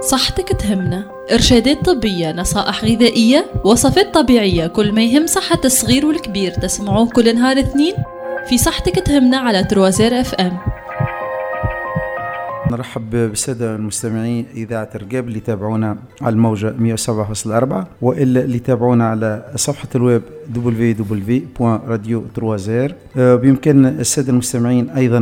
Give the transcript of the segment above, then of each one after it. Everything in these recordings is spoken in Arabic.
صحتك تهمنا، إرشادات طبية، نصائح غذائية، وصفات طبيعية، كل ما يهم صحة الصغير والكبير تسمعوه كل نهار اثنين في صحتك تهمنا على تروازير FM. نرحب بالسادة المستمعين إذاعة رقاب اللي يتابعونا على الموجة 107.4 وإلا اللي يتابعونا على صفحة الويب www.radio3. بيمكن السادة المستمعين أيضا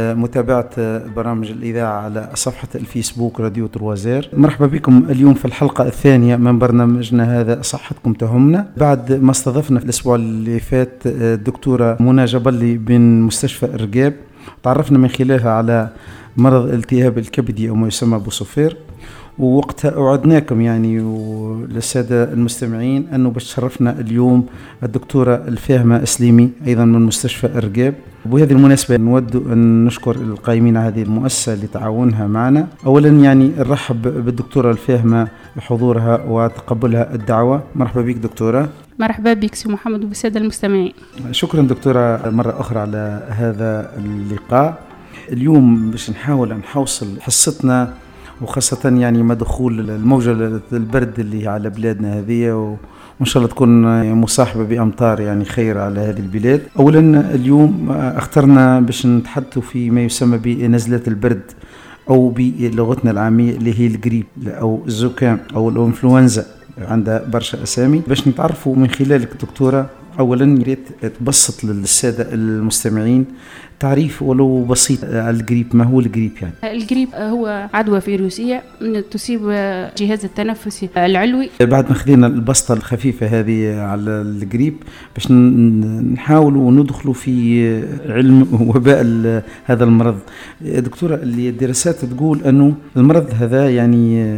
متابعة برامج الإذاعة على صفحة الفيسبوك راديو تروازير. مرحبا بكم اليوم في الحلقة الثانية من برنامجنا هذا صحتكم تهمنا، بعد ما استضفنا في الأسبوع اللي فات الدكتورة منى جبلي من مستشفى الرقاب. تعرفنا من خلالها على مرض الالتهاب الكبدي أو ما يسمى بوسوفير، ووقتها أوعدناكم يعني وللسادة المستمعين أنه بتشرفنا اليوم الدكتورة الفاهمة اسليمي أيضا من مستشفى الرقاب. وبهذه المناسبة نود أن نشكر القائمين على هذه المؤسسة لتعاونها معنا. أولا يعني نرحب بالدكتورة الفاهمة بحضورها وتقبلها الدعوة. مرحبا بك دكتورة. مرحبا بك سي محمد وبالسادة المستمعين. شكرا دكتورة مرة أخرى على هذا اللقاء. اليوم باش نحاول نحوصل حصتنا، وخاصة يعني ما دخول الموجة البرد اللي على بلادنا هذه، وإن شاء الله تكون مصاحبة بأمطار يعني خير على هذه البلاد. أولا اليوم اخترنا باش نتحدثوا في ما يسمى بنزلة البرد أو بلغتنا العامية اللي هي الجريب أو الزكام أو الإنفلونزا، عندها برشا أسامي. باش نتعرفوا من خلالك دكتورة، أولا يريد تبسط للسادة المستمعين تعريف ولو بسيط على الجريب. ما هو الجريب يعني؟ الجريب هو عدوى فيروسية تصيب الجهاز التنفسي العلوي. بعد ما خذينا البسطة الخفيفة هذه على الجريب، باش نحاولوا وندخلوا في علم وباء هذا المرض. دكتورة، اللي الدراسات تقول أنه المرض هذا يعني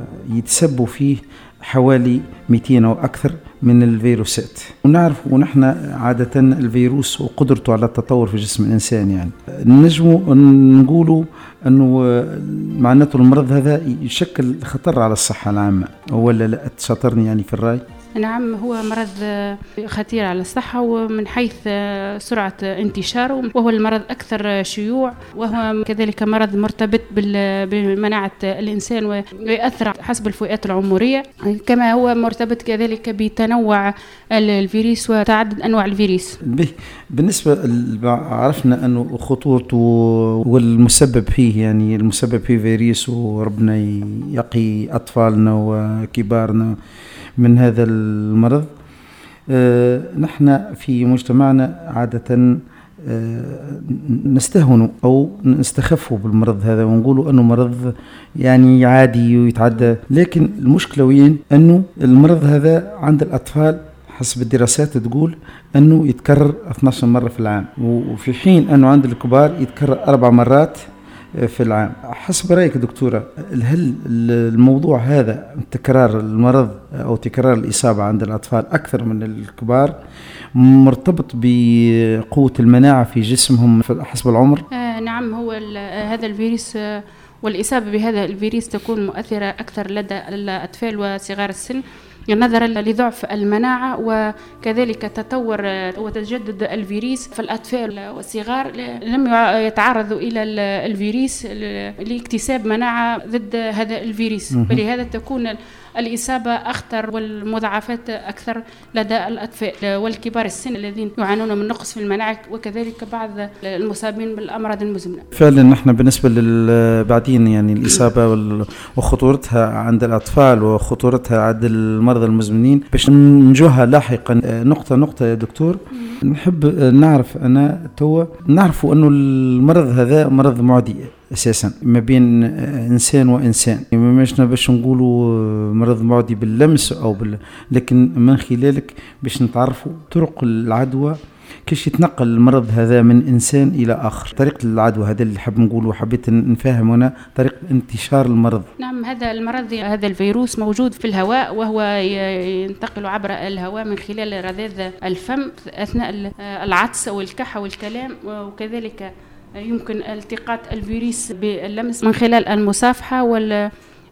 يتسبب فيه حوالي 200 أو أكثر من الفيروسات، ونعرف ونحن عادة الفيروس وقدرته على التطور في جسم الإنسان، يعني نجموا نقولوا أنه معناته المرض هذا يشكل خطر على الصحة العامة، ولا لا تشاطرني يعني في الرأي؟ نعم، هو مرض خطير على الصحة ومن حيث سرعة انتشاره، وهو المرض أكثر شيوع، وهو كذلك مرض مرتبط بمناعة الإنسان ويأثر حسب الفئات العمرية، كما هو مرتبط كذلك بتنوع الفيروس وتعدد أنواع الفيروس. بالنسبة عرفنا أنه خطورته والمسبب فيه، يعني المسبب فيه فيروس، وربنا يقي أطفالنا وكبارنا من هذا المرض. نحن في مجتمعنا عادة نستهون أو نستخفوا بالمرض هذا ونقولوا أنه مرض يعني عادي ويتعدى، لكن المشكلة وين؟ أنه المرض هذا عند الأطفال حسب الدراسات تقول أنه يتكرر 12 مرة في العام، وفي حين أنه عند الكبار يتكرر 4 مرات في العام. حسب رأيك دكتورة، هل الموضوع هذا تكرار المرض أو تكرار الإصابة عند الأطفال أكثر من الكبار مرتبط بقوة المناعة في جسمهم حسب العمر؟ نعم، هو هذا الفيروس والإصابة بهذا الفيروس تكون مؤثرة أكثر لدى الأطفال وصغار السن، نظرا لضعف المناعة وكذلك تطور وتجدد الفيروس. فالأطفال والصغار لم يتعرضوا إلى الفيروس لاكتساب مناعة ضد هذا الفيروس، ولهذا تكون الإصابة أخطر والمضاعفات أكثر لدى الأطفال والكبار السن الذين يعانون من نقص في المناعة، وكذلك بعض المصابين بالأمراض المزمنة. فعلا نحن بالنسبة بعدين يعني الإصابة وخطورتها عند الأطفال وخطورتها عند المرضى المزمنين باش نجوها لاحقا نقطة نقطة يا دكتور. نحب نعرف نعرفوا أنه المرض هذا مرض معدي أساسا ما بين إنسان وإنسان، ماشنا باش نقولوا مرض معدي باللمس أو لكن من خلالك باش نتعرفوا طرق العدوى، كيش يتنقل المرض هذا من إنسان إلى آخر، طريقة العدوى هذا اللي حبيت نفهم هنا طريقة انتشار المرض. نعم، هذا المرض هذا الفيروس موجود في الهواء، وهو ينتقل عبر الهواء من خلال رذاذ الفم أثناء العطس أو الكحة والكلام، وكذلك يمكن التقاط الفيروس باللمس من خلال المصافحة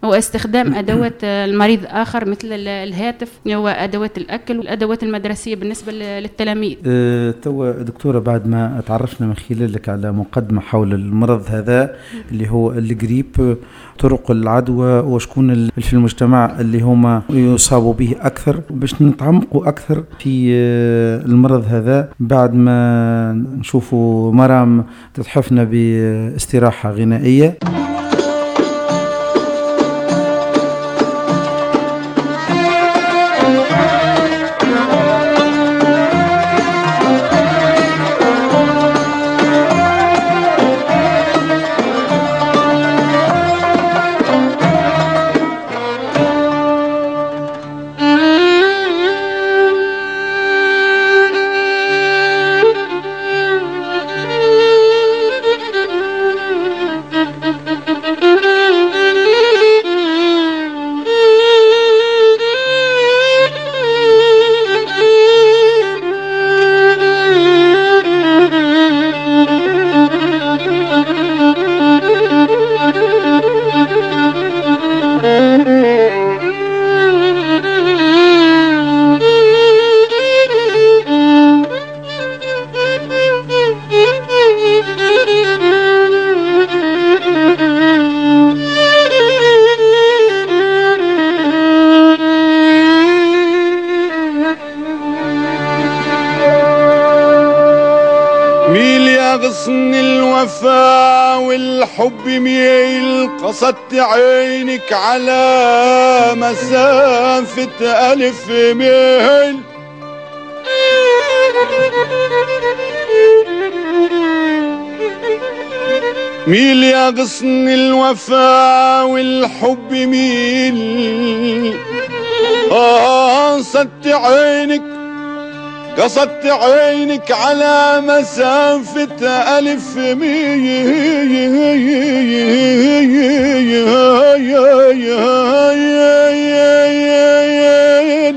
واستخدام أدوات المريض آخر مثل الهاتف وأدوات الأكل والأدوات المدرسية بالنسبة للتلاميذ. توا دكتورة، بعد ما تعرفنا من خلالك على مقدمة حول المرض هذا اللي هو الجريب، طرق العدوى وشكون في المجتمع اللي هما يصابوا به أكثر، باش نتعمقوا أكثر في المرض هذا بعد ما نشوفوا مرام تتحفنا باستراحة غنائية. غصن الوفا والحب ميل، قصدت عينك على مسافة 1000 ميل. ميل يا غصن الوفا والحب ميل، قصدت عينك على مسافة 1000 ميل.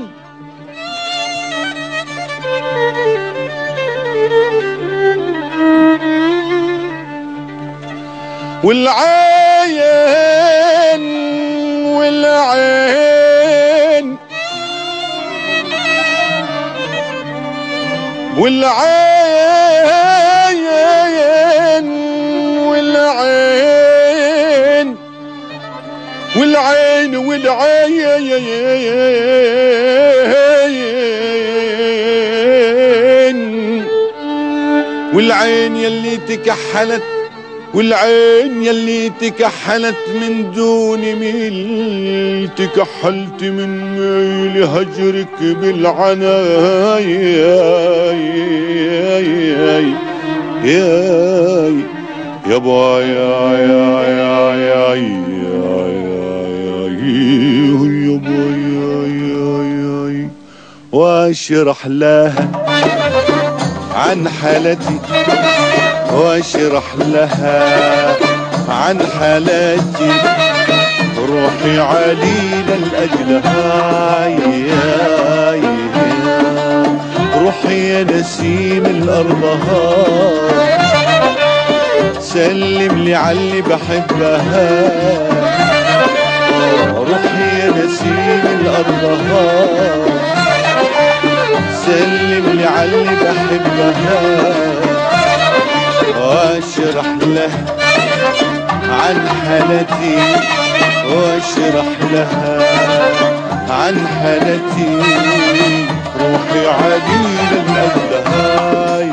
والعين والعين والعين والعين والعين والعين والعين يلي تكحلت، والعين يلي تكحلت من دون ميل، تكحلت من ميل هجرك بالعناية يا بايا يا بايا. واشرح لها عن حالتي، واشرح لها عن حالاتي، روحي علينا الأجلها روحي يا نسيم الأرضها، سلم لي عاللي بحبها. روحي يا نسيم الأرضها، سلم لي عاللي بحبها. واشرح لها عن حالتي، واشرح لها عن حالتي، روحي عديل الأجلهاي.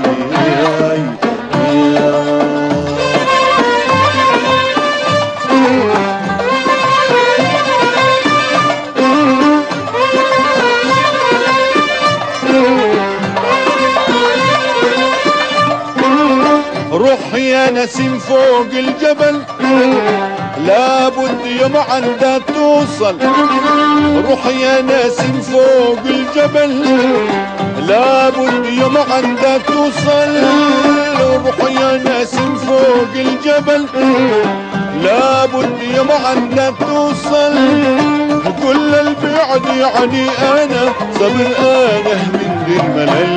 روح يا نسيم فوق الجبل، لابد يوم عندها توصل. روح يا نسيم فوق الجبل، لابد يوم عندها توصل. روح يا نسيم فوق الجبل، لابد يوم عندها توصل. كل البعد يعني انا صبر انا من الملل.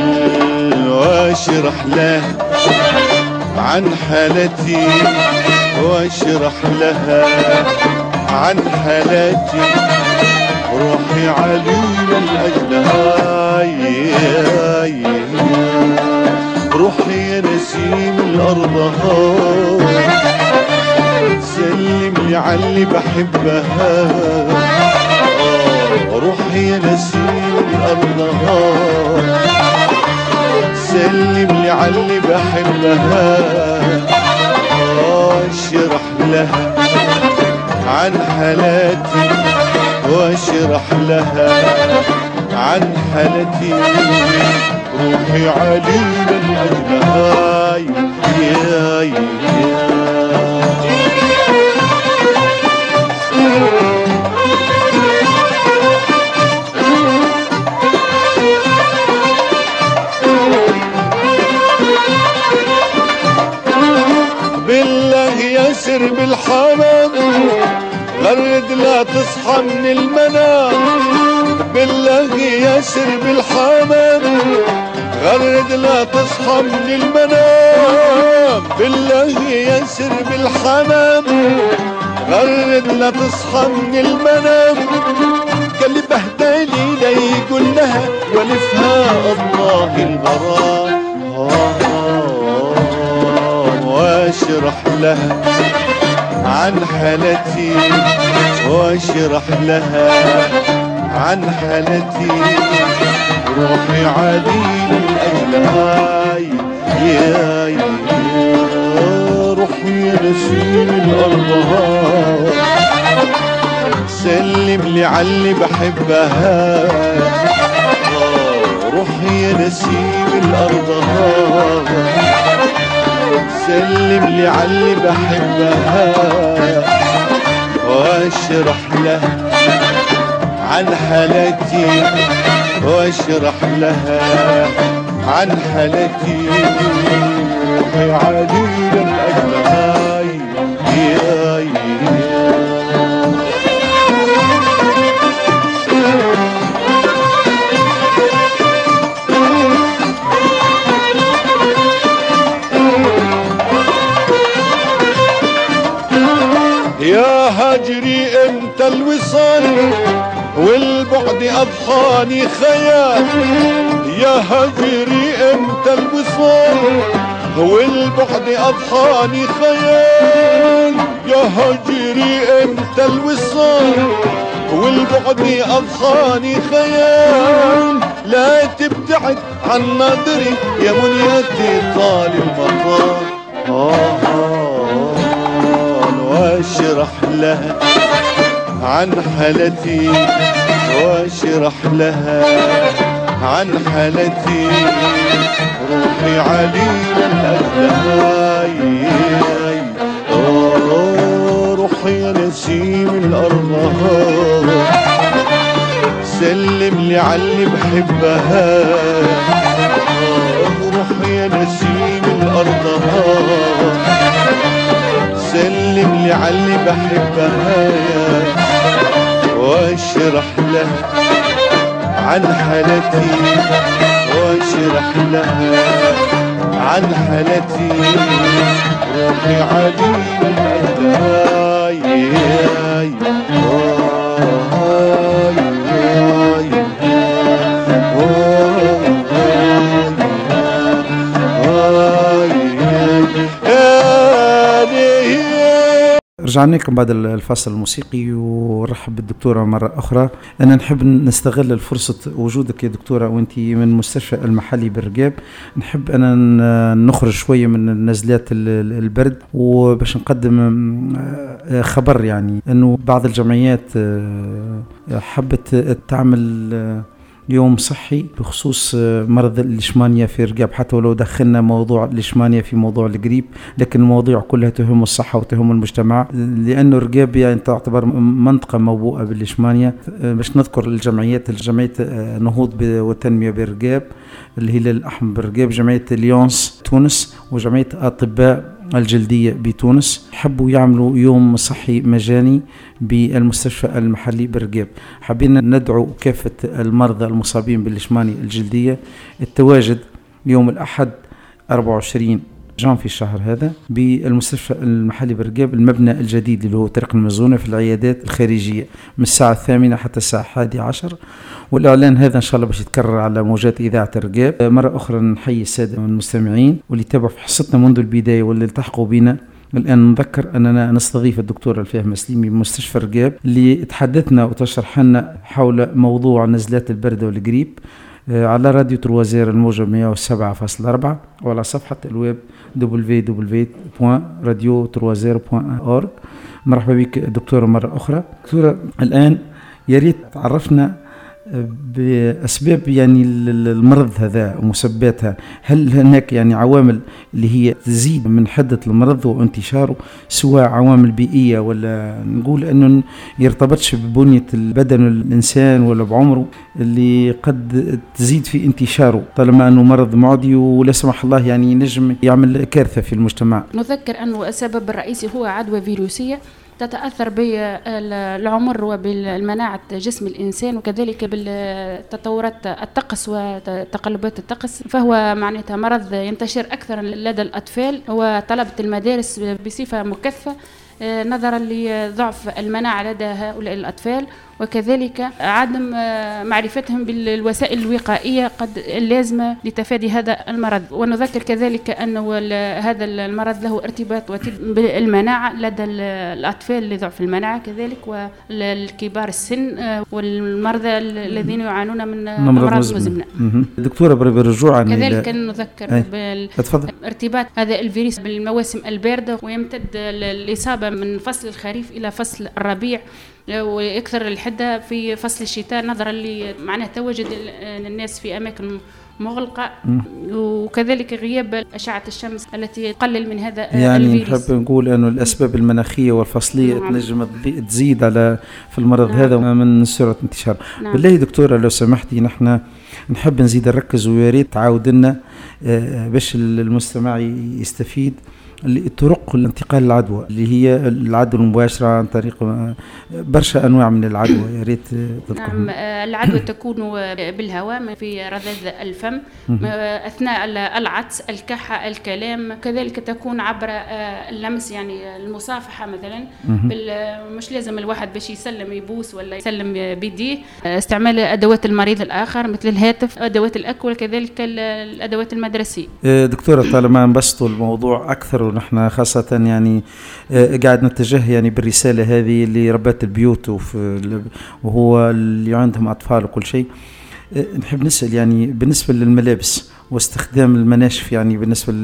واشرح له عن حالتي، واشرح لها عن حالاتي روحي علينا الأجلها. روحي يا نسيم الأرض سلم لي عاللي بحبها. روحي يا نسيم الأرض سلم لي عاللي بحبها. اشرح لها عن حالاتي واشرح لها عن حالتي روحي علينا الأجلها. بالله ياسر بالحمام غرد لا تصحى من المنام. بالله ياسر بالحمام غرد لا تصحى من المنام. بالله ياسر بالحمام غرد لا تصحى من المنام. قال لي بهدالي لا يقول لها ولفها الله الغرام. واشرح لها عن حالتي واشرح لها عن حالتي روحي علينا الأجلها. روحي يا نسيم الأرض سلم لي عاللي بحبها. روحي يا نسيم الأرض سلم لي عاللي بحبها. واشرح لها عن حالتي واشرح لها عن حالتي روحي علينا الأجلها. يا هاجري امتى الوصال والبعد أضحاني خيال. يا هاجري امتى الوصال والبعد أضحاني خيال. يا هاجري امتى الوصال والبعد أضحاني خيال. لا تبتعد عن نظري يا منيتي طال المطار. واشرح لها عن حالتي واشرح لها عن حالتي روحي علينا الأجلها. روحي يا نسيم الأرض سلم لي عاللي بحبها. روحي يا نسيم الأرض سلم لي عاللي بحبها. واشرح لها عن حالتي واشرح لها عن حالتي روحي علينا الأجلها. رجعنا لكم بعد الفاصل الموسيقي ونرحب بالدكتورة مرة أخرى. أنا نحب نستغل الفرصة وجودك يا دكتورة وأنت من مستشفى المحلي بالرقاب. نحب أنا نخرج شوية من نزلات البرد وباش نقدم خبر يعني أنه بعض الجمعيات حبت تعمل يوم صحي بخصوص مرض الليشمانيا في الرقاب، حتى ولو دخلنا موضوع الليشمانيا في موضوع القريب، لكن المواضيع كلها تهم الصحة وتهم المجتمع، لأنه الرقاب يعني تعتبر منطقة موبوءة بالليشمانيا. باش نذكر الجمعيات، جمعية نهوض والتنمية بالرقاب اللي هي الأحمر بالرقاب، جمعية ليونس تونس، وجمعية أطباء الجلدية بتونس، حبوا يعملوا يوم صحي مجاني بالمستشفى المحلي بالرقاب. حابين ندعو كافة المرضى المصابين بالليشمانيا الجلدية التواجد يوم الأحد 24 جانفي الشهر هذا بالمستشفى المحلي برقاب، المبنى الجديد اللي هو طريق المزونة في العيادات الخارجية، من الساعة 8 حتى الساعة 11. والإعلان هذا إن شاء الله باش يتكرر على موجات إذاعة رقاب. مرة أخرى نحيي السادة المستمعين واللي تابعوا في حصتنا منذ البداية واللي التحقوا بنا. الآن نذكر أننا نستضيف الدكتورة الفاهمة سليمي بمستشفى رقاب اللي تحدثنا وتشرح لنا حول موضوع نزلات البردة والقريب على راديو تروازير الموجة 107.4 وعلى صفحة الويب www.radiotroisier.org. مرحبا بك دكتورة مرة أخرى. دكتورة الآن ياريت تعرفنا بأسباب يعني المرض هذا ومسبباتها. هل هناك يعني عوامل اللي هي تزيد من حدة المرض وانتشاره، سواء عوامل بيئية ولا نقول أنه يرتبطش ببنية البدن الإنسان ولا بعمره اللي قد تزيد في انتشاره طالما أنه مرض معدي ولا سمح الله يعني ينجم يعمل كارثة في المجتمع؟ نذكر أنه السبب الرئيسي هو عدوى فيروسية تتأثر بالعمر وبالمناعة جسم الإنسان وكذلك بالتطورات الطقس وتقلبات الطقس، فهو معناتها مرض ينتشر أكثر لدى الأطفال وطلبة المدارس بصفة مكثفة نظرا لضعف المناعة لدى هؤلاء الأطفال، وكذلك عدم معرفتهم بالوسائل الوقائية قد اللازمة لتفادي هذا المرض. ونذكر كذلك أن هذا المرض له ارتباط بالمناعة لدى الأطفال لضعف المناعة كذلك والكبار السن والمرضى الذين يعانون من أمراض مزمنة. دكتورة برجوعا كذلك نذكر بارتباط هذا الفيروس بالمواسم الباردة، ويمتد الإصابة من فصل الخريف إلى فصل الربيع ويكثر الحدة في فصل الشتاء نظرا لمعنى تواجد الناس في أماكن مغلقة وكذلك غياب أشعة الشمس التي تقلل من هذا يعني الفيروس. نحب نقول أنه الأسباب المناخية والفصلية تنجم تزيد على في المرض هذا من سرعة انتشار. بالله دكتورة لو سمحتي نحن نحب نزيد نركز وياريت تعاود لنا باش المستمع يستفيد طرق الانتقال العدوى اللي هي العدوى المباشرة عن طريق برشا أنواع من العدوى. يا ريت تذكر. نعم، العدوى تكون بالهواء في رذاذ الفم أثناء العطس، الكحة، الكلام، كذلك تكون عبر اللمس يعني المصافحة مثلا. مش لازم الواحد باش يسلم يبوس ولا يسلم بيديه. استعمال أدوات المريض الآخر مثل الهاتف، أدوات الأكل، وكذلك الأدوات المدرسية. دكتورة طالما نبسطوا الموضوع أكثر ونحن خاصة يعني قاعد نتجه يعني بالرسالة هذه لربات البيوت وهو اللي عندهم أطفال وكل شيء، نحب نسأل يعني بالنسبة للملابس واستخدام المناشف يعني بالنسبة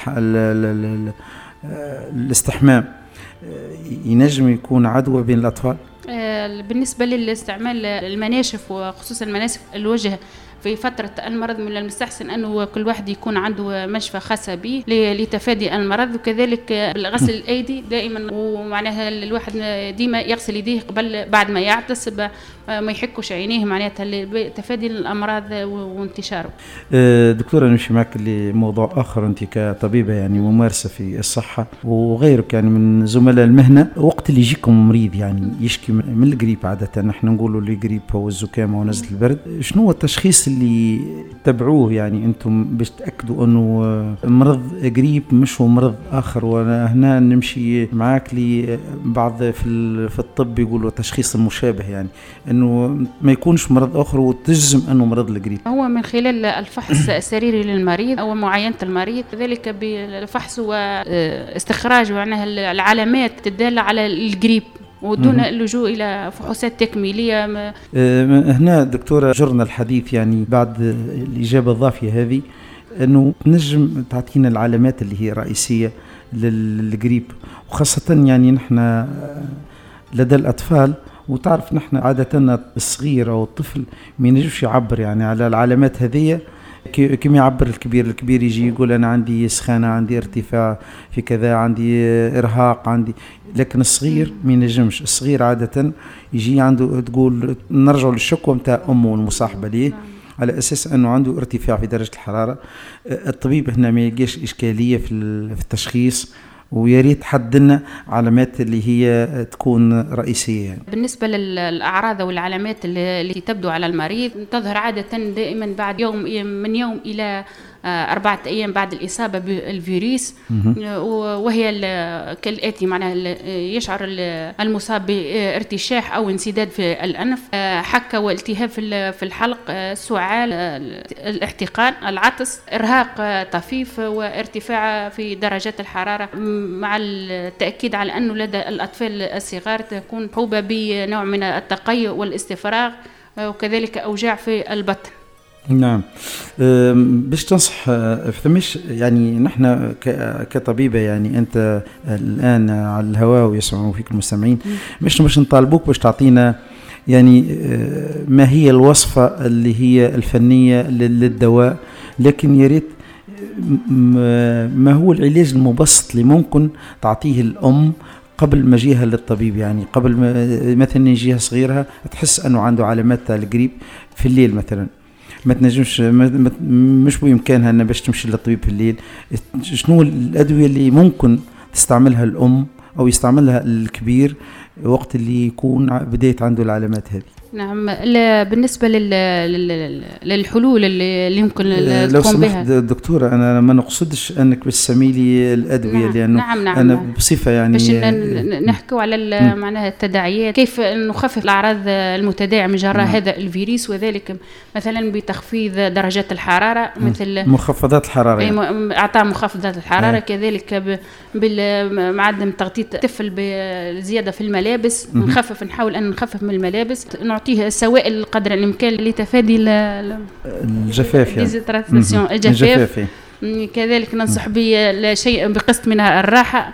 للاستحمام ينجم يكون عدوى بين الأطفال؟ بالنسبة للاستعمال المناشف وخصوصا مناشف الوجه في فترة المرض من المستحسن أنه كل واحد يكون عنده منشفة خاصة به لتفادي المرض، وكذلك غسل الأيدي دائما، ومعناها الواحد ديما يغسل يديه بعد ما يعطس ما يحكوش عينيه معناتها لتفادي الأمراض وانتشاره. دكتورة نمشي معك لموضوع آخر. أنت كطبيبة يعني ممارسة في الصحة وغيرك يعني من زملاء المهنة، وقت اللي يجيكم مريض يعني يشكي من القريب، عادة نحن نقولوا اللي قريب هو الزكام ونزلة البرد، شنو هو التشخيص اللي تبعوه يعني أنتم باش تأكدوا أنه مرض قريب مش هو مرض آخر؟ وأنا هنا نمشي معاك لبعض في الطب يقولوا تشخيص المشابه، يعني أنه ما يكونش مرض آخر وتجزم أنه مرض القريب. هو من خلال الفحص السريري للمريض أو معاينة المريض، كذلك بالفحص واستخراج معناها العلامات الدالة على القريب ودون اللجوء إلى فحوصات تكميلية. هنا دكتورة جرنا الحديث يعني بعد الإجابة الضافية هذه أنه نجم تعطينا العلامات اللي هي رئيسية للقريب، وخاصة يعني نحن لدى الأطفال، وتعرف نحن عادة الصغير أو الطفل ما ينجمش يعبر يعني على العلامات هذه كما يعبر الكبير يجي يقول أنا عندي سخانة، عندي ارتفاع في كذا، عندي إرهاق، عندي، لكن الصغير ما ينجمش. الصغير عادة يجي عنده تقول نرجع للشكوى متاع أمه المصاحبة ليه على أساس أنه عنده ارتفاع في درجة الحرارة. الطبيب هنا ما يلقاش إشكالية في التشخيص، وياريت حدنا علامات اللي هي تكون رئيسية. بالنسبة للأعراض والعلامات اللي تبدو على المريض، تظهر عادة دائما بعد من يوم إلى 4 أيام بعد الإصابة بالفيروس، وهي كالآتي: معناها يشعر المصاب بارتشاح أو انسداد في الأنف، حكة والتهاب في الحلق، سعال، الاحتقان، العطس، إرهاق طفيف، وارتفاع في درجات الحرارة، مع التأكيد على أنه لدى الأطفال الصغار تكون صعوبة بنوع من التقيؤ والاستفراغ، وكذلك أوجاع في البطن. نعم. باش تنصح فمش يعني نحن كطبيبة، يعني أنت الآن على الهواء ويسمعوا فيك المستمعين، مش نطالبوك باش تعطينا يعني ما هي الوصفة اللي هي الفنية للدواء، لكن يريد ما هو العلاج المبسط اللي ممكن تعطيه الأم قبل ما يجيها للطبيب، يعني قبل مثلا يجيها صغيرها تحس أنه عنده علامات القريب في الليل مثلا، ما تنجمش مش بإمكانها أن باش تمشي للطبيب في الليل. شنو الأدوية اللي ممكن تستعملها الأم أو يستعملها الكبير وقت اللي يكون بداية عنده العلامات هذه؟ نعم. بالنسبة للحلول اللي يمكن لو تقوم سمحت بها دكتورة، أنا ما نقصدش أنك بس سميلي الأدوية، نعم. لأنه نعم. أنا بصفة يعني باش نحكوا على معناها التداعيات، كيف نخفف الأعراض المتداعية من جراء هذا الفيروس، وذلك مثلا بتخفيض درجات الحرارة، مثل مخفضات الحرارة، يعني إعطاء مخفضات الحرارة، كذلك بعدم تغطية الطفل بزيادة في الملابس، نحاول أن نخفف من الملابس، نعطيه السوائل قدر الإمكان لتفادي الجفاف، يعني الجفاف. كذلك ننصح بشيء بقسط من الراحة،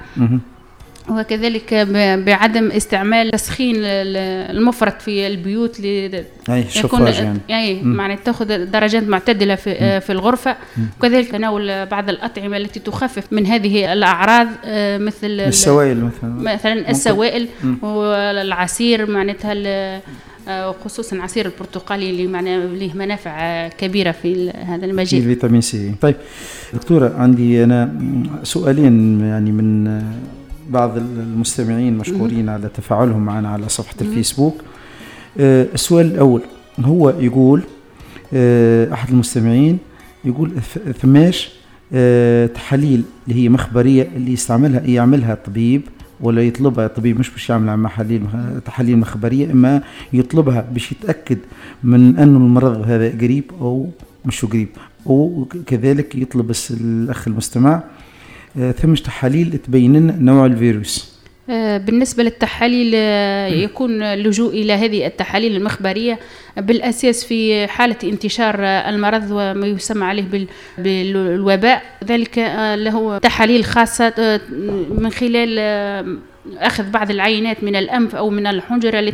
وكذلك بعدم استعمال تسخين المفرط في البيوت يكون يعني معنى تأخذ درجات معتدلة في الغرفة، وكذلك تناول بعض الأطعمة التي تخفف من هذه الأعراض، مثل السوائل مثلا السوائل والعصير، معناتها خصوصا عصير البرتقالي اللي له منافع كبيرة في هذا المجال، الفيتامين سي. طيب دكتورة، عندي أنا سؤالين يعني من بعض المستمعين مشكورين على تفاعلهم معنا على صفحة الفيسبوك. السؤال الأول هو يقول، أحد المستمعين يقول ثماش تحاليل اللي هي مخبرية اللي يعملها الطبيب ولا يطلبها الطبيب، مش باش يعمل تحاليل مخبرية، إما يطلبها باش يتأكد من أنه المرض هذا قريب أو مش قريب، وكذلك يطلب الأخ المستمع ثم تحاليل تبين لنا نوع الفيروس. بالنسبة للتحاليل يكون اللجوء إلى هذه التحاليل المخبرية بالأساس في حالة انتشار المرض وما يسمى عليه بالوباء، ذلك له تحاليل خاصة من خلال أخذ بعض العينات من الأنف أو من الحنجرة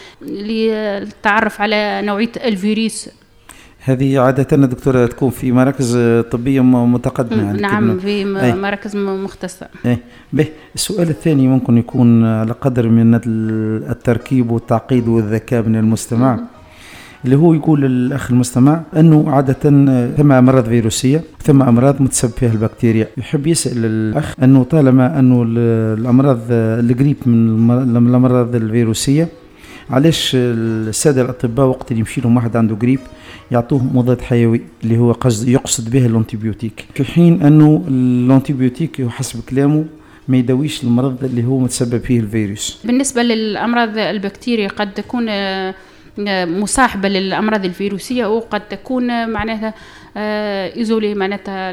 للتعرف على نوعية الفيروس. هذه عادة دكتورة تكون في مراكز طبية متقدمة، يعني نعم، في مراكز مختصة. به السؤال الثاني ممكن يكون على قدر من التركيب والتعقيد والذكاء من المستمع، اللي هو يقول الأخ المستمع أنه عادة ثم أمراض فيروسية ثم أمراض متسبب فيها البكتيريا. يحب يسأل الأخ أنه طالما أنه الأمراض القريب من الأمراض الفيروسية، علاش السادة الأطباء وقت اللي يمشي لهم واحد عنده قريب يعطوه مضاد حيوي اللي هو يقصد به الانتيبيوتيك، في حين أنه الانتيبيوتيك حسب كلامه ما يداويش المرض اللي هو متسبب فيه الفيروس؟ بالنسبة للأمراض البكتيرية قد تكون مصاحبة للأمراض الفيروسية، وقد تكون معناتها إيزولي، معناتها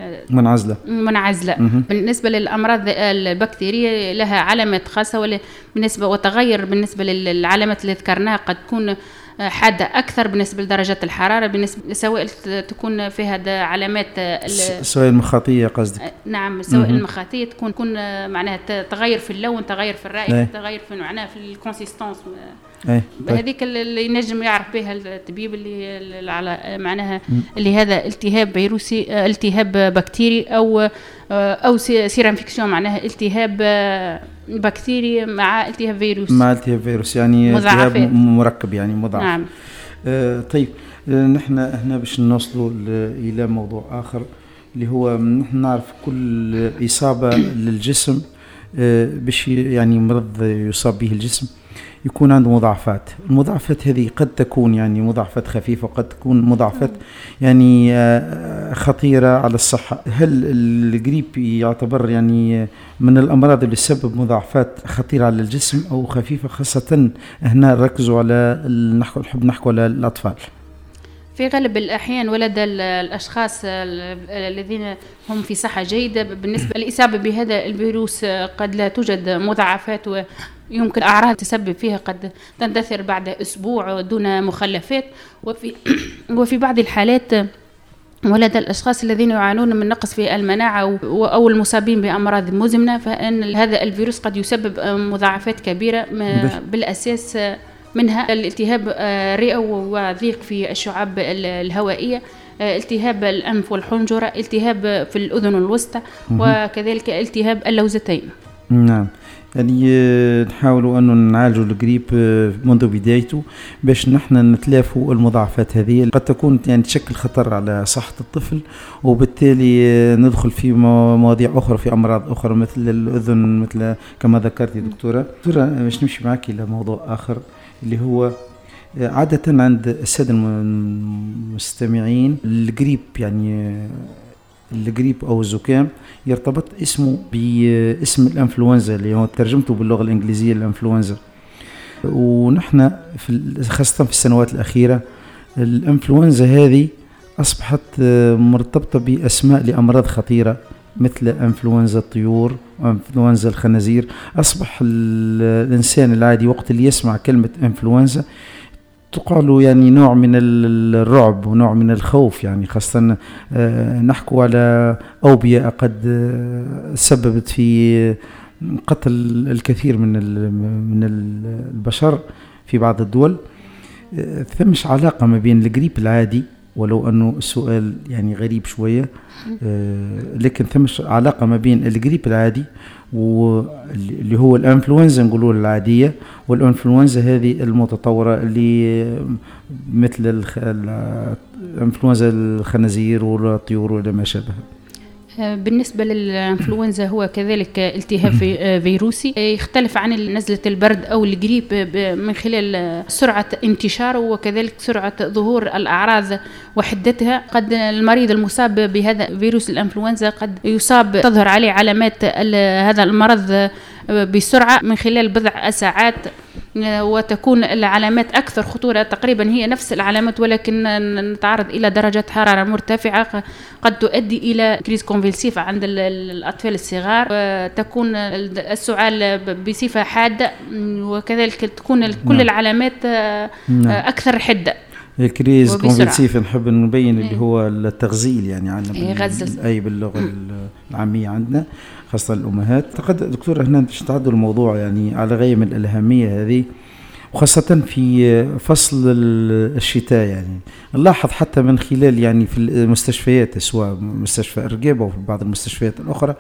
منعزلة. بالنسبة للأمراض البكتيرية لها علامات خاصة وتغير بالنسبة للعلامات اللي ذكرناها، قد تكون حادة أكثر بالنسبة لدرجة الحرارة، بالنسبة للسوائل تكون فيها علامات السوائل المخاطية قصدك؟ نعم، السوائل المخاطية تكون معناها تغير في اللون، تغير في الرائحة، تغير في معناها في الكونسيستانس. هذيك اللي ينجم يعرف بها الطبيب اللي على معناها اللي هذا التهاب فيروسي، التهاب بكتيري أو سيرانفيكسيون، معناها التهاب بكتيري مع التهاب فيروس، يعني التهاب مركب يعني مضاعف. نعم. طيب نحن هنا باش نوصلوا إلى موضوع آخر، اللي هو نحن نعرف كل إصابة للجسم باش يعني مرض يصاب به الجسم يكون عنده مضاعفات. المضاعفات هذه قد تكون يعني مضاعفات خفيفة وقد تكون مضاعفات يعني خطيرة على الصحة. هل الجريب يعتبر يعني من الأمراض اللي تسبب مضاعفات خطيرة على الجسم أو خفيفة؟ خاصة هنا ركزوا على نحب نحكوا على الأطفال. في غالب الأحيان ولدى الأشخاص الذين هم في صحة جيدة بالنسبة للإصابة بهذا الفيروس قد لا توجد مضاعفات، ويمكن أعراض تسبب فيها قد تندثر بعد أسبوع دون مخلفات. وفي بعض الحالات ولدى الأشخاص الذين يعانون من نقص في المناعة أو المصابين بأمراض مزمنة، فإن هذا الفيروس قد يسبب مضاعفات كبيرة بالأساس منها الالتهاب الرئوي وضيق في الشعاب الهوائية، التهاب الأنف والحنجرة، التهاب في الأذن الوسطى، وكذلك التهاب اللوزتين. نعم، يعني نحاولوا أنه نعالجوا الجريب منذ بدايته باش نحن نتلافوا المضاعفات هذه قد تكون يعني تشكل خطر على صحة الطفل، وبالتالي ندخل في مواضيع أخرى، في أمراض أخرى مثل الأذن، مثل كما ذكرت دكتورة. باش نمشي معك إلى موضوع آخر اللي هو عادة عند السادة المستمعين الجريب، يعني الجريب أو الزكام يرتبط اسمه باسم الانفلونزا اللي هو ترجمته باللغة الإنجليزية الانفلونزا. ونحن خاصة في السنوات الأخيرة الانفلونزا هذه أصبحت مرتبطة بأسماء لأمراض خطيرة مثل انفلونزا الطيور وانفلونزا الخنازير. أصبح الإنسان العادي وقت اللي يسمع كلمة انفلونزا تقال يعني نوع من الرعب ونوع من الخوف، يعني خاصة نحكوا على أوبئة قد سببت في قتل الكثير من البشر في بعض الدول. ثمش علاقة ما بين الجريب العادي، ولو أنه السؤال يعني غريب شوية، لكن ثمش علاقة ما بين الجريب العادي واللي هو الانفلونزا نقولوا العادية، والانفلونزا هذه المتطورة اللي مثل الانفلونزا الخنازير والطيور ولا ما شابه. بالنسبة للإنفلونزا هو كذلك التهاب فيروسي يختلف عن نزلة البرد أو الجريب من خلال سرعة انتشاره وكذلك سرعة ظهور الأعراض وحدتها. قد المريض المصاب بهذا فيروس الإنفلونزا قد تظهر عليه علامات هذا المرض بسرعة من خلال بضع ساعات، وتكون العلامات أكثر خطورة، تقريبا هي نفس العلامات ولكن نتعرض إلى درجة حرارة مرتفعة قد تؤدي إلى كريز كونفلسيف عند الأطفال الصغار، تكون السعال بصفة حادة، وكذلك تكون كل العلامات أكثر حدة. الكريز كونفلسيف نحب نبين اللي هو التغزيل، يعني عندنا أي باللغة العامية عندنا خاصة الأمهات. أعتقد دكتور هنا تعدوا الموضوع يعني على غاية من الأهمية هذه، وخاصة في فصل الشتاء. يعني نلاحظ حتى من خلال يعني في المستشفيات سواء مستشفى إرقاب أو في بعض المستشفيات الأخرى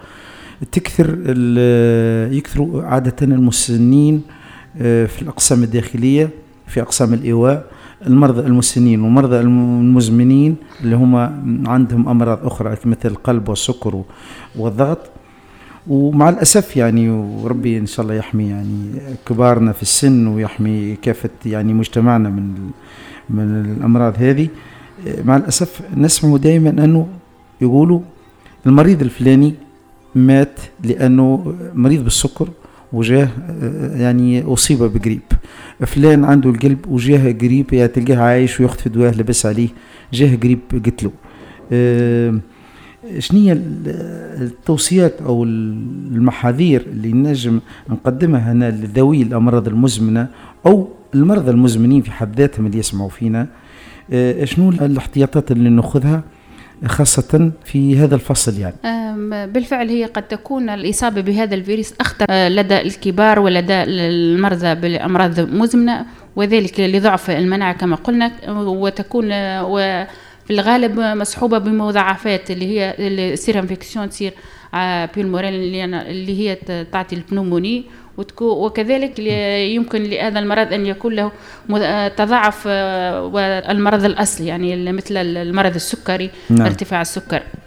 يكثروا عادة المسنين في الأقسام الداخلية، في أقسام الإيواء، المرضى المسنين ومرضى المزمنين اللي هم عندهم أمراض أخرى مثل القلب والسكر والضغط. ومع الأسف يعني وربي إن شاء الله يحمي يعني كبارنا في السن ويحمي كافة يعني مجتمعنا من الأمراض هذه. مع الأسف نسمع دائما أنه يقولوا المريض الفلاني مات لأنه مريض بالسكر وجاه يعني أصيب بجريب، فلان عنده القلب وجاه جريب، يعني تلقاه عايش وياخذ في دواه لبس عليه جاه جريب قتله. شنية التوصيات أو المحاذير اللي نجم نقدمها هنا لذوي الأمراض المزمنة أو المرضى المزمنين في حد ذاتهم اللي يسمعوا فينا؟ شنو الاحتياطات اللي نأخذها خاصة في هذا الفصل؟ يعني بالفعل هي قد تكون الإصابة بهذا الفيروس أخطر لدى الكبار ولدى المرضى بالأمراض مزمنة، وذلك لضعف المناعة كما قلنا، وتكون في الغالب مصحوبة بمضاعفات اللي هي السيرانفكسيون تصير بيلمورال اللي هي تعطي البنوموني، وكذلك يمكن لهذا المرض أن يكون له تضاعف المرض الأصلي يعني مثل المرض السكري. نعم. ارتفاع السكر.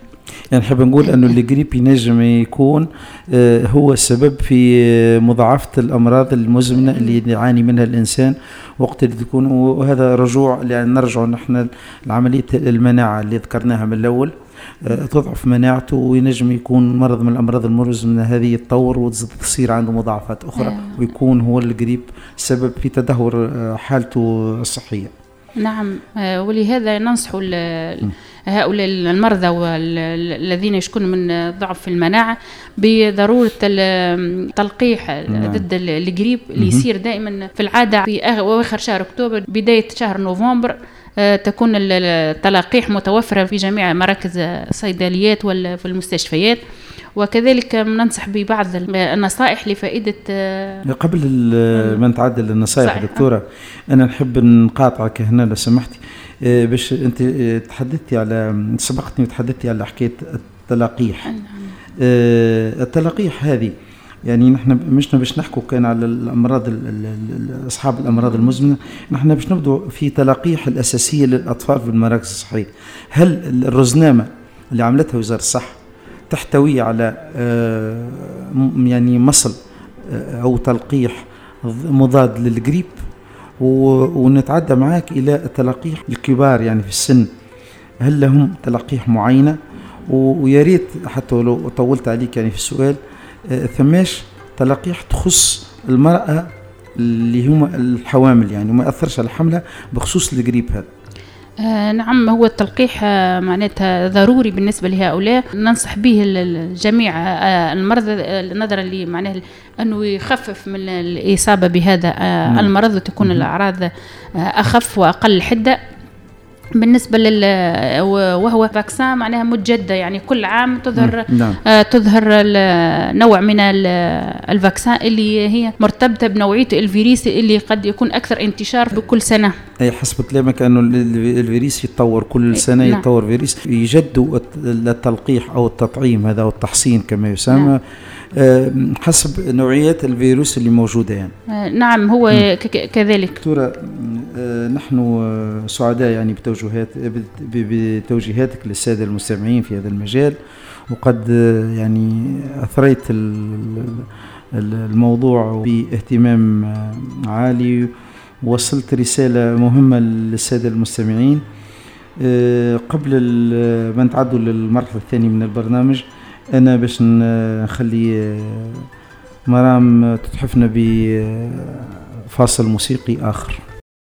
يعني نحب نقول أنه الجريب ينجم يكون هو السبب في مضاعفة الأمراض المزمنة اللي يعاني منها الإنسان وقت اللي تكون، وهذا رجوع يعني نرجع نحن لعملية المناعة اللي ذكرناها من الأول، تضعف مناعته وينجم يكون مرض من الأمراض المزمنة هذه يتطور وتصير عنده مضاعفات أخرى ويكون هو الجريب سبب في تدهور حالته الصحية. نعم، ولهذا ننصح هؤلاء المرضى والذين يشكون من ضعف في المناعة بضرورة التلقيح ضد الجريب اللي يصير دائما في العادة في أواخر شهر أكتوبر بداية شهر نوفمبر. تكون التلقيح متوفرة في جميع مراكز الصيدليات وفي المستشفيات، وكذلك ننصح ببعض النصائح لفائدة. قبل ما نتعدى للنصائح دكتورة، أنا نحب نقاطعك هنا لو سمحتي، باش أنت تحدثتي على سبقتني وتحدثتي على حكاية التلقيح. التلقيح هذه يعني نحن مش باش نحكوا كان على الأمراض أصحاب الأمراض المزمنة، نحن باش نبدو في تلقيح الأساسية للأطفال في المراكز الصحية. هل الرزنامة اللي عملتها وزارة الصحة تحتوي على يعني مصل أو تلقيح مضاد للجريب؟ ونتعدى معاك إلى التلقيح الكبار يعني في السن، هل لهم تلقيح معينة؟ وياريت حتى لو طولت عليك يعني في السؤال، ثماش تلقيح تخص المرأة اللي هم الحوامل يعني وما أثرش على الحملة بخصوص الجريب هذا؟ نعم، هو التلقيح معناتها ضروري بالنسبة لهؤلاء، ننصح به الجميع المرضى نظرا لمعناه أنه يخفف من الإصابة بهذا المرض وتكون الأعراض أخف وأقل حدة. بالنسبة وهو فاكسان معناها متجدة، يعني كل عام تظهر نوع من الفاكسان اللي هي مرتبطة بنوعية الفيروس اللي قد يكون أكثر انتشار بكل سنة. أي حسب كلامك أنه الفيروس يتطور كل سنة، يتطور فيروس، يجدوا التلقيح أو التطعيم هذا أو التحصين كما يسمى حسب نوعيات الفيروس اللي موجودة يعني. نعم، هو كذلك. دكتورة، نحن سعداء يعني بتوجيهاتك للسادة المستمعين في هذا المجال، وقد يعني أثريت الموضوع باهتمام عالي، ووصلت رسالة مهمة للسادة المستمعين. قبل ما نتعدوا للمرحلة الثانية من البرنامج، أنا باش نخلي مرام تتحفنا بفاصل موسيقي آخر.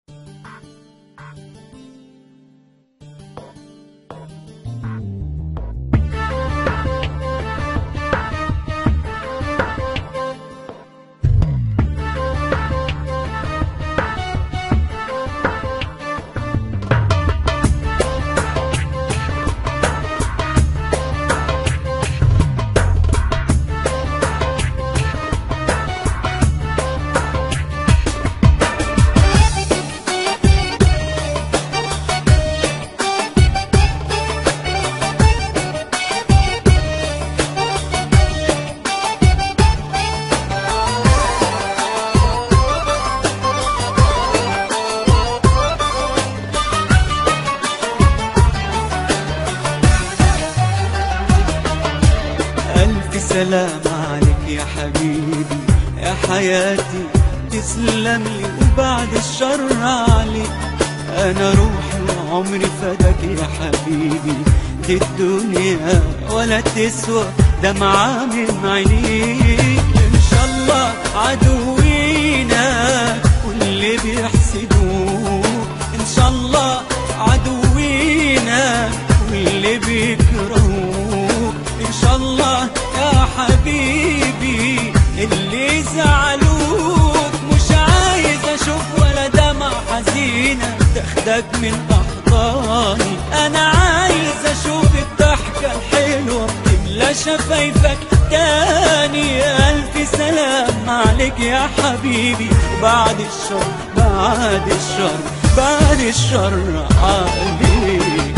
سلام عليك يا حبيبي يا حياتي، تسلم لي وبعد الشر عليك، أنا روحي وعمري فداك يا حبيبي، دي الدنيا ولا تسوى دمعة من عينيك. إن شاء الله عدوينا واللي بيحسدوك، إن شاء الله عدوينا واللي بيكرهوك، إن شاء الله يا حبيبي اللي زعلوك. مش عايز اشوف ولا دمع حزينة تاخدك من احضاني، انا عايز اشوف الضحكة الحلوة تملى شفايفك تاني. الف سلام عليك يا حبيبي، وبعد الشر بعد الشر بعد الشر عليك.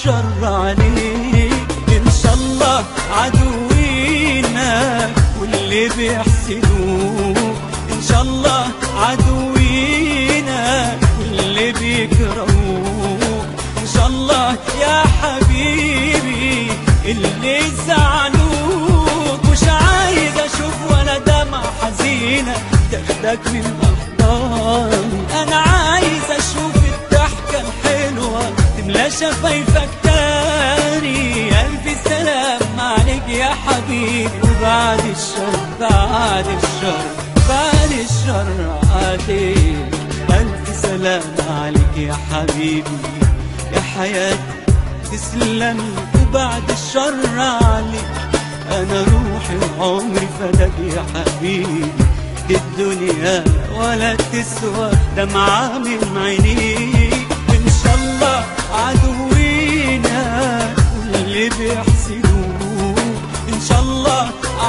الشر عليك. إن شاء الله عدوينا واللي بيحسدوك، إن شاء الله عدوينا واللي بيكرهوك، إن شاء الله يا حبيبي اللي زعلوك. مش عايز أشوف ولا دمع حزينة تاخدك من أحضاني، أنا عايز أشوف الضحكة الحلوة تملى شفايفك تاني. ألف سلام عليك يا حبيبي، وبعد الشر بعد الشر بعد الشر عليك. ألف سلام عليك يا حبيبي يا حياتي تسلم، وبعد الشر عليك. أنا روحي وعمري فداك يا حبيبي، الدنيا ولا تسوى دمعة من عينيك. إن شاء الله عدوينا واللي بيحسدوك، إن شاء الله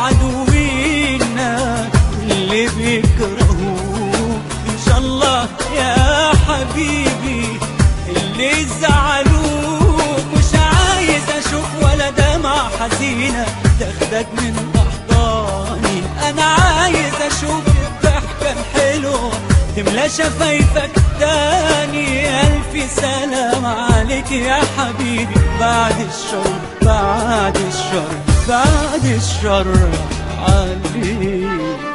عدوينا واللي بيكرهوك، إن شاء الله يا حبيبي اللي زعلوك. مش عايز أشوف ولا دمعة حزينة تاخدك من أحضاني، أنا عايز أشوف الضحكة الحلوة تملى شفايفك تاني. ألف سلام عليك يا حبيبي، بعد الشر بعد الشر بعد الشر عليك.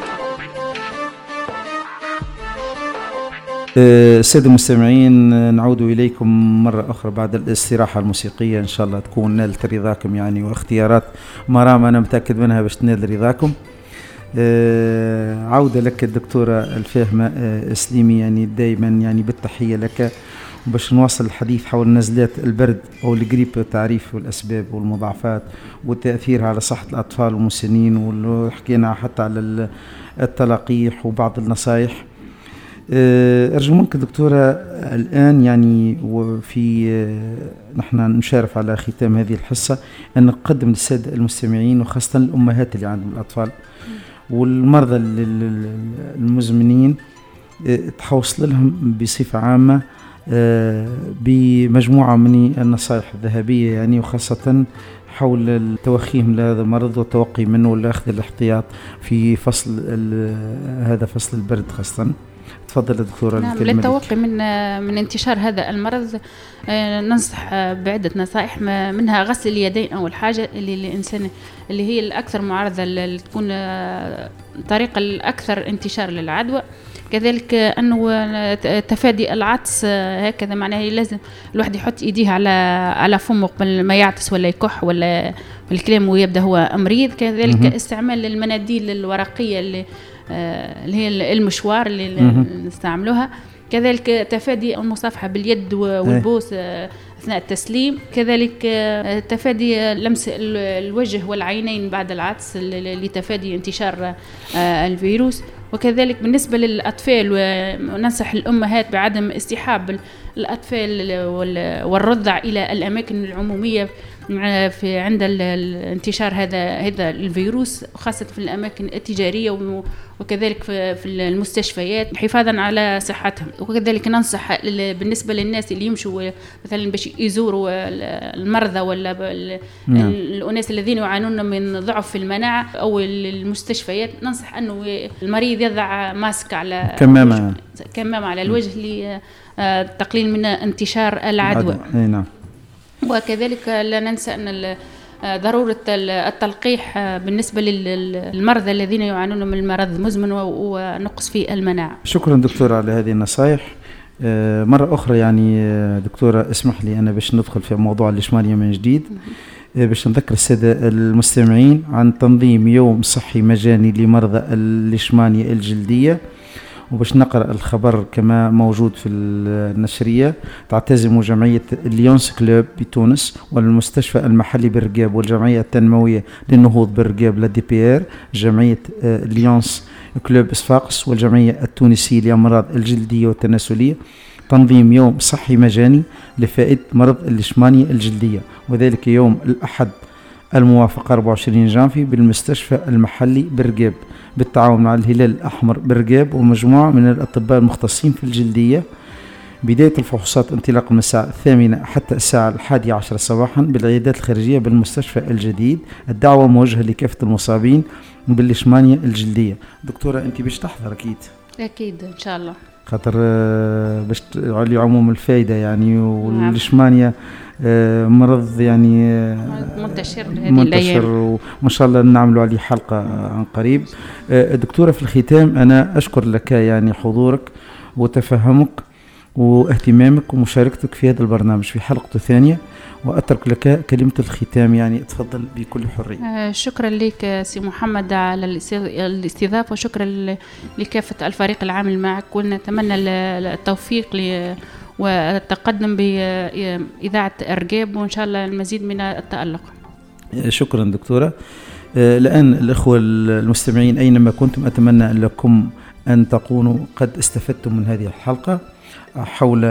السادة المستمعين، نعود إليكم مرة أخرى بعد الاستراحة الموسيقية. إن شاء الله تكون نالت رضاكم يعني، واختيارات مرام أنا متأكد منها باش تنال رضاكم. عودة لك الدكتورة الفاهمة سليمي، يعني دائما يعني بالتحية لك، وباش نواصل الحديث حول نزلات البرد أو الجريب، التعريف والأسباب والمضاعفات والتأثير على صحة الأطفال والمسنين، وحكينا حتى على التلقيح وبعض النصائح. أرجو منك دكتورة الآن يعني، وفي نحن نشارف على ختام هذه الحصة أن نقدم للسادة المستمعين وخاصة الأمهات اللي عندهم الأطفال والمرضى المزمنين، تحوصل لهم بصفة عامة بمجموعة من النصائح الذهبية يعني، وخاصة حول توخيهم لهذا المرض والتوقي منه والأخذ الاحتياط في فصل هذا فصل البرد خاصة. تفضل دكتورة. نعم، للتوقي من انتشار هذا المرض ننصح بعدة نصائح، منها غسل اليدين أول حاجة، اللي الإنسان اللي هي الأكثر معرضة تكون طريقة الأكثر انتشار للعدوى. كذلك أنه تفادي العطس، هكذا معناه لازم الواحد يحط إيديه على فمه قبل ما يعطس ولا يكح ولا الكلام ويبدأ هو مريض. كذلك استعمال المناديل الورقية اللي هي المشوار اللي نستعملوها. كذلك تفادي المصافحة باليد والبوس أثناء التسليم. كذلك تفادي لمس الوجه والعينين بعد العطس لتفادي انتشار الفيروس. وكذلك بالنسبة للأطفال، وننصح الأمهات بعدم اصطحاب الأطفال والرضع إلى الأماكن العمومية في عند انتشار هذا الفيروس، خاصة في الأماكن التجارية وكذلك في المستشفيات حفاظا على صحتهم. وكذلك ننصح بالنسبة للناس اللي يمشوا مثلا باش يزوروا المرضى ولا الأناس الذين يعانون من ضعف في المناعة أو المستشفيات، ننصح أنه المريض يضع ماسك على كمامة على الوجه لتقليل من انتشار العدوى. نعم. وكذلك لا ننسى أن ضرورة التلقيح بالنسبة للمرضى الذين يعانون من المرض مزمن ونقص في المناعة. شكرا دكتورة على هذه النصائح. مرة أخرى يعني دكتورة اسمح لي أنا باش ندخل في موضوع الليشمانية من جديد، باش نذكر السادة المستمعين عن تنظيم يوم صحي مجاني لمرضى الليشمانية الجلدية. وباش نقرأ الخبر كما موجود في النشرية، تعتزم جمعية ليونس كلوب بتونس والمستشفى المحلي برقاب والجمعية التنموية للنهوض برقاب لدي بي ار، جمعية ليونس كلوب صفاقس والجمعية التونسية لأمراض الجلدية والتناسلية تنظيم يوم صحي مجاني لفائدة مرض الليشمانية الجلدية، وذلك يوم الأحد الموافق 24 جانفي بالمستشفى المحلي برقاب بالتعاون مع الهلال الأحمر برقاب ومجموعة من الأطباء المختصين في الجلدية بداية الفحوصات انطلاقا من الساعة 8 حتى الساعة 11 صباحا بالعيادات الخارجية بالمستشفى الجديد. الدعوة موجهة لكافة المصابين بالليشمانيا الجلدية. دكتورة أنت باش تحضر أكيد إن شاء الله، خاطر باش تعلي عموم الفايدة يعني، والليشمانيا مرض يعني منتشر وما شاء الله نعملوا عليه حلقة عن قريب. دكتورة في الختام أنا أشكر لك يعني حضورك وتفهمك واهتمامك ومشاركتك في هذا البرنامج في حلقته الثانية، وأترك لك كلمة الختام يعني تفضل بكل حرية. شكرا لك سي محمد على الاستضافة، وشكرا لكافة الفريق العامل معك، ونتمنى التوفيق والتقدم بإذاعة أرجاب، وإن شاء الله المزيد من التألق. شكرا دكتورة. الآن الأخوة المستمعين أينما كنتم أتمنى لكم أن تكونوا قد استفدتم من هذه الحلقة حول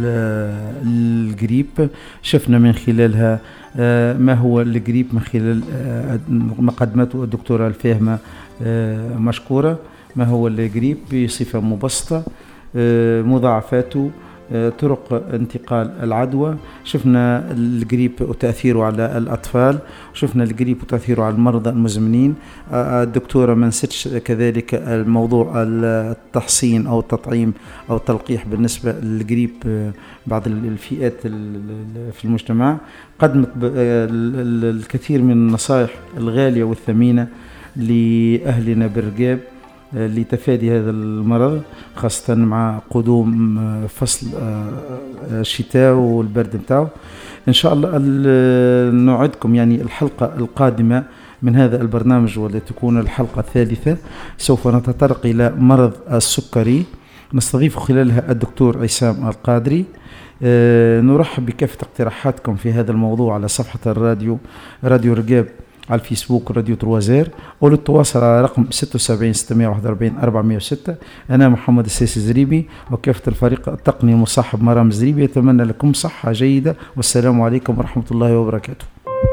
الجريب. شفنا من خلالها ما هو الجريب من خلال مقدمته الدكتورة الفاهمة مشكورة. ما هو الجريب بصفة مبسطة، مضاعفاته، طرق انتقال العدوى. شفنا الجريب وتأثيره على الأطفال، شفنا الجريب وتأثيره على المرضى المزمنين. الدكتورة ما نسيتش كذلك الموضوع التحصين أو التطعيم أو التلقيح بالنسبة للجريب بعض الفئات في المجتمع. قدمت الكثير من النصائح الغالية والثمينة لأهلنا برقاب لتفادي هذا المرض، خاصة مع قدوم فصل الشتاء والبرد متاعه. إن شاء الله نوعدكم يعني الحلقة القادمة من هذا البرنامج، والتي تكون الحلقة الثالثة، سوف نتطرق إلى مرض السكري، نستضيف خلالها الدكتور عصام القادري. نرحب بكافة اقتراحاتكم في هذا الموضوع على صفحة الراديو راديو رقاب على الفيسبوك راديو تروازير، أو للتواصل على رقم 76 641 406. أنا محمد السيسي زريبي وكافة الفريق التقني المصاحب مرام زريبي يتمنى لكم صحة جيدة، والسلام عليكم ورحمة الله وبركاته.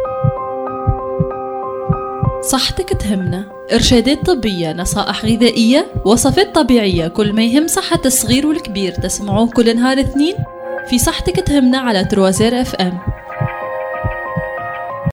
صحتك تهمنا، إرشادات طبية، نصائح غذائية، وصفات طبيعية، كل ما يهم صحة الصغير والكبير تسمعوه كل نهار اثنين في صحتك تهمنا على تروازير FM.